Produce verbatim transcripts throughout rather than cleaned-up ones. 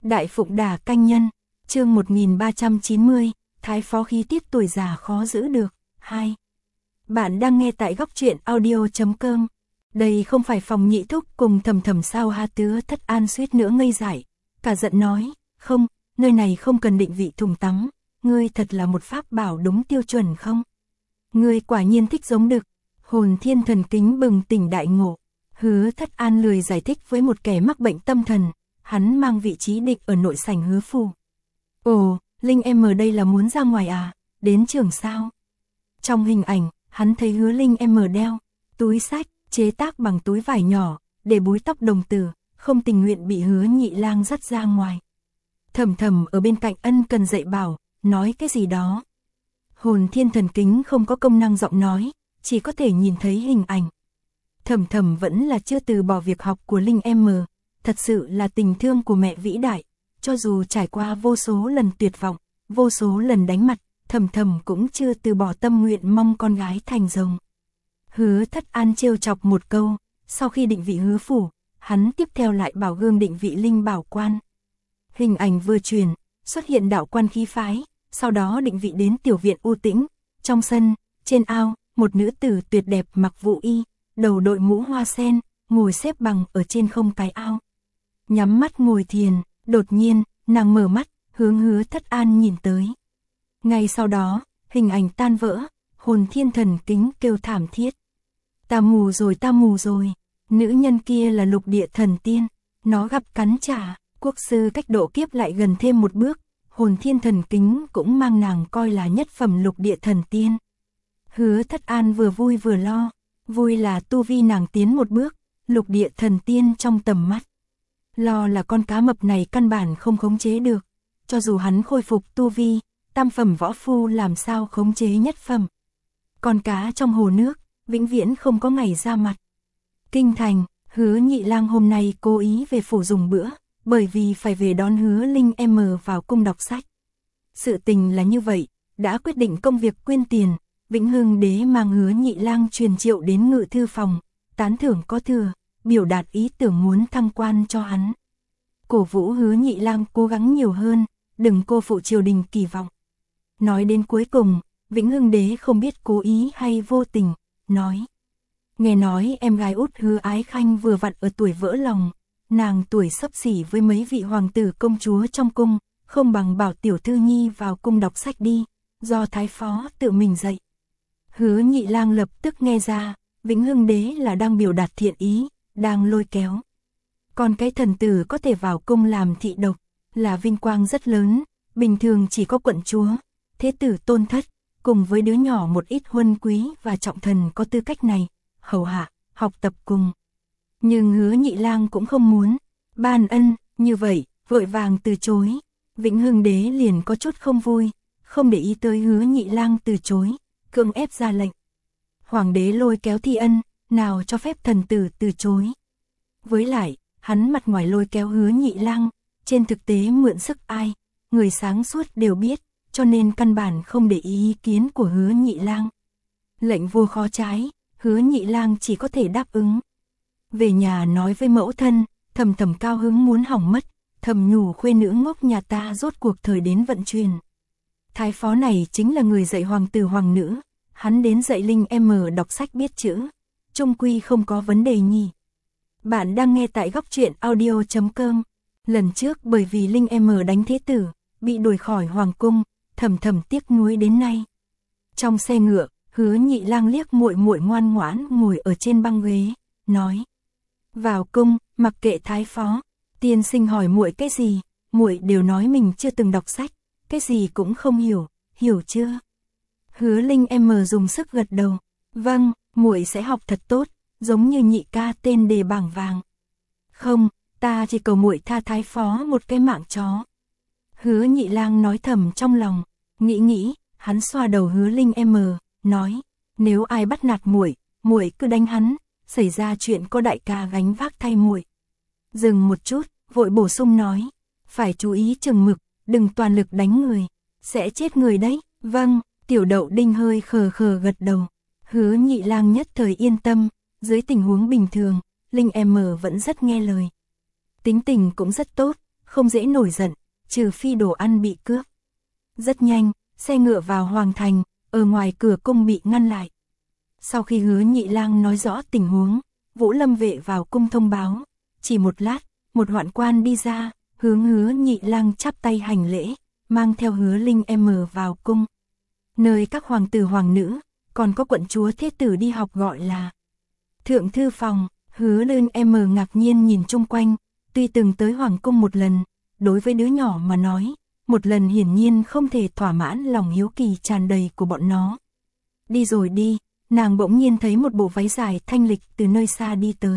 Đại Phụng Đả Canh Nhân, chương một nghìn ba trăm chín mươi, Thái phó khí tiết tuổi già khó giữ được, hai. Bạn đang nghe tại góc truyện audio chấm com. Đây không phải phòng Nhị Thúc cùng Thầm Thầm sao ha tứa Thất An suýt nữa ngây dại, cả giận nói, không, nơi này không cần định vị thùng tắm, ngươi thật là một pháp bảo đúng tiêu chuẩn không? Ngươi quả nhiên thích giống đực. Hồn Thiên Thần Kính bừng tỉnh đại ngộ. Hứa Thất An lười giải thích với một kẻ mắc bệnh tâm thần, hắn mang vị trí định ở nội sảnh Hứa phủ. Ồ, Linh em ở đây là muốn ra ngoài à, đến trường sao? Trong hình ảnh, hắn thấy Hứa Linh em ở đeo túi sách, chế tác bằng túi vải nhỏ, để búi tóc đồng tử, không tình nguyện bị Hứa Nhị Lang dắt ra ngoài. Thầm Thầm ở bên cạnh ân cần dạy bảo, nói cái gì đó. Hồn Thiên Thần Kính không có công năng giọng nói, chỉ có thể nhìn thấy hình ảnh. Thầm Thầm vẫn là chưa từ bỏ việc học của Linh em, thật sự là tình thương của mẹ vĩ đại, cho dù trải qua vô số lần tuyệt vọng, vô số lần đánh mặt, Thầm Thầm cũng chưa từ bỏ tâm nguyện mong con gái thành rồng. Hứa Thất An trêu chọc một câu, sau khi định vị Hứa phủ, hắn tiếp theo lại bảo gương định vị Linh Bảo Quan. Hình ảnh vừa truyền, xuất hiện đạo quan khí phái, sau đó định vị đến tiểu viện u tĩnh, trong sân, trên ao, một nữ tử tuyệt đẹp mặc vụ y, đầu đội mũ hoa sen, ngồi xếp bằng ở trên không cái ao. Nhắm mắt ngồi thiền, đột nhiên, nàng mở mắt, hướng Hứa Thất An nhìn tới. Ngay sau đó, hình ảnh tan vỡ, Hồn Thiên Thần Kính kêu thảm thiết. Ta mù rồi ta mù rồi, nữ nhân kia là lục địa thần tiên, nó gặp cắn trả, quốc sư cách độ kiếp lại gần thêm một bước, Hồn Thiên Thần Kính cũng mang nàng coi là nhất phẩm lục địa thần tiên. Hứa Thất An vừa vui vừa lo, vui là tu vi nàng tiến một bước, lục địa thần tiên trong tầm mắt. Lo là con cá mập này căn bản không khống chế được, cho dù hắn khôi phục tu vi, tam phẩm võ phu làm sao khống chế nhất phẩm. Con cá trong hồ nước, vĩnh viễn không có ngày ra mặt. Kinh thành, Hứa Nhị Lang hôm nay cố ý về phủ dùng bữa, bởi vì phải về đón Hứa Linh em vào cung đọc sách. Sự tình là như vậy, đã quyết định công việc quyên tiền, Vĩnh Hưng Đế mang Hứa Nhị Lang truyền triệu đến ngự thư phòng, tán thưởng có thừa, biểu đạt ý tưởng muốn thăng quan cho hắn. Cổ vũ Hứa Nhị Lang cố gắng nhiều hơn, đừng cô phụ triều đình kỳ vọng. Nói đến cuối cùng, Vĩnh Hưng Đế không biết cố ý hay vô tình, nói. Nghe nói em gái út Hứa Ái Khanh vừa vặn ở tuổi vỡ lòng, nàng tuổi xấp xỉ với mấy vị hoàng tử công chúa trong cung, không bằng bảo tiểu thư nhi vào cung đọc sách đi, do thái phó tự mình dạy. Hứa Nhị Lang lập tức nghe ra, Vĩnh Hưng Đế là đang biểu đạt thiện ý, đang lôi kéo. Còn cái thần tử có thể vào cung làm thị độc, là vinh quang rất lớn, bình thường chỉ có quận chúa, thế tử tôn thất, cùng với đứa nhỏ một ít huân quý và trọng thần có tư cách này, hầu hạ, học tập cùng. Nhưng Hứa Nhị Lang cũng không muốn, ban ân, như vậy, vội vàng từ chối. Vĩnh Hưng Đế liền có chút không vui, không để ý tới Hứa Nhị Lang từ chối, cưỡng ép ra lệnh. Hoàng đế lôi kéo thi ân, nào cho phép thần tử từ chối. Với lại, hắn mặt ngoài lôi kéo Hứa Nhị Lang, trên thực tế mượn sức ai, người sáng suốt đều biết, cho nên căn bản không để ý ý kiến của Hứa Nhị Lang. Lệnh vua khó trái, Hứa Nhị Lang chỉ có thể đáp ứng. Về nhà nói với mẫu thân, Thầm Thầm cao hứng muốn hỏng mất, thầm nhủ khuê nữ ngốc nhà ta rốt cuộc thời đến vận truyền. Thái phó này chính là người dạy hoàng tử hoàng nữ, hắn đến dạy Linh em đọc sách biết chữ, chung quy không có vấn đề nhỉ. Bạn đang nghe tại góc truyện audio chấm com. Lần trước bởi vì Linh em đánh thế tử, bị đuổi khỏi hoàng cung, Thầm Thầm tiếc nuối đến nay. Trong xe ngựa, Hứa Nhị Lang liếc muội muội ngoan ngoãn ngồi ở trên băng ghế, nói: "Vào cung, mặc kệ thái phó, tiên sinh hỏi muội cái gì, muội đều nói mình chưa từng đọc sách, cái gì cũng không hiểu, hiểu chưa?" Hứa Linh em dùng sức gật đầu, "Vâng, muội sẽ học thật tốt, giống như nhị ca tên đề bảng vàng." "Không, ta chỉ cầu muội tha thái phó một cái mạng chó." Hứa Nhị Lang nói thầm trong lòng, nghĩ nghĩ, hắn xoa đầu Hứa Linh em, nói: "Nếu ai bắt nạt muội, muội cứ đánh hắn, xảy ra chuyện có đại ca gánh vác thay muội." Dừng một chút, vội bổ sung nói: "Phải chú ý chừng mực, đừng toàn lực đánh người, sẽ chết người đấy." "Vâng." Tiểu Đậu Đinh hơi khờ khờ gật đầu. Hứa Nhị Lang nhất thời yên tâm, dưới tình huống bình thường, Linh em vẫn rất nghe lời. Tính tình cũng rất tốt, không dễ nổi giận, trừ phi đồ ăn bị cướp. Rất nhanh, xe ngựa vào Hoàng Thành, ở ngoài cửa cung bị ngăn lại. Sau khi Hứa Nhị Lang nói rõ tình huống, Vũ Lâm vệ vào cung thông báo, chỉ một lát, một hoạn quan đi ra, hướng Hứa Nhị Lang chắp tay hành lễ, mang theo Hứa Linh em vào cung. Nơi các hoàng tử hoàng nữ, còn có quận chúa thế tử đi học gọi là Thượng thư phòng. Hứa Linh em ngạc nhiên nhìn chung quanh, tuy từng tới hoàng cung một lần, đối với đứa nhỏ mà nói, một lần hiển nhiên không thể thỏa mãn lòng hiếu kỳ tràn đầy của bọn nó. Đi rồi đi, nàng bỗng nhiên thấy một bộ váy dài thanh lịch từ nơi xa đi tới.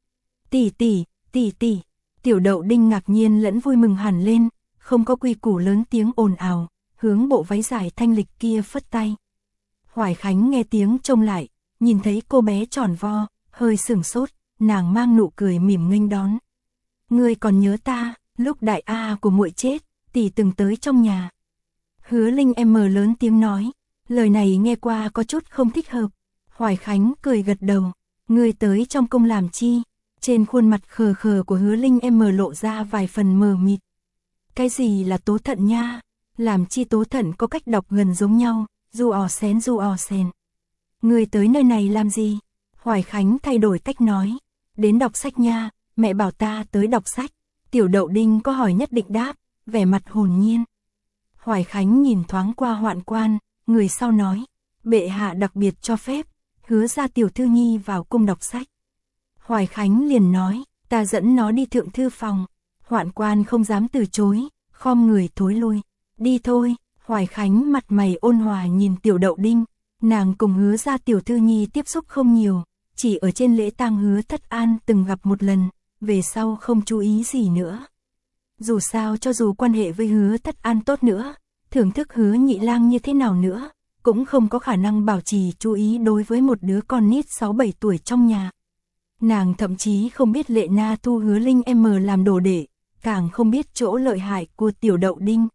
Tỷ tỷ, tỷ tỷ, Tiểu Đậu Đinh ngạc nhiên lẫn vui mừng hẳn lên, không có quy củ lớn tiếng ồn ào, hướng bộ váy dài thanh lịch kia phất tay. Hoài Khánh nghe tiếng trông lại, nhìn thấy cô bé tròn vo, hơi sửng sốt, nàng mang nụ cười mỉm nghênh đón. Ngươi còn nhớ ta, lúc đại a của muội chết, tỷ từng tới trong nhà. Hứa Linh em lớn tiếng nói, lời này nghe qua có chút không thích hợp. Hoài Khánh cười gật đầu, ngươi tới trong cung làm chi? Trên khuôn mặt khờ khờ của Hứa Linh em lộ ra vài phần mờ mịt. Cái gì là tố thận nha? Làm chi tố thận có cách đọc gần giống nhau, du ò xén du ò xèn. Ngươi tới nơi này làm gì? Hoài Khánh thay đổi cách nói, đến đọc sách nha, mẹ bảo ta tới đọc sách. Tiểu Đậu Đinh có hỏi nhất định đáp, vẻ mặt hồn nhiên. Hoài Khánh nhìn thoáng qua hoạn quan, người sau nói, bệ hạ đặc biệt cho phép, Hứa ra tiểu thư nhi vào cung đọc sách. Hoài Khánh liền nói, ta dẫn nó đi thượng thư phòng. Hoạn quan không dám từ chối, khom người thối lui. Đi thôi. Hoài Khánh mặt mày ôn hòa nhìn Tiểu Đậu Đinh, nàng cùng Hứa ra tiểu thư nhi tiếp xúc không nhiều, chỉ ở trên lễ tang Hứa Thất An từng gặp một lần, về sau không chú ý gì nữa. Dù sao cho dù quan hệ với Hứa Thất An tốt nữa, thưởng thức Hứa Nhị Lang như thế nào nữa, cũng không có khả năng bảo trì chú ý đối với một đứa con nít sáu bảy tuổi trong nhà. Nàng thậm chí không biết Lệ Na thu Hứa Linh em làm đồ đệ, càng không biết chỗ lợi hại của Tiểu Đậu Đinh.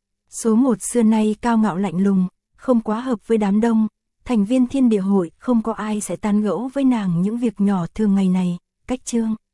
Số một xưa nay cao ngạo lạnh lùng, không quá hợp với đám đông, thành viên Thiên Địa hội không có ai sẽ tán gẫu với nàng những việc nhỏ thường ngày này, cách chương.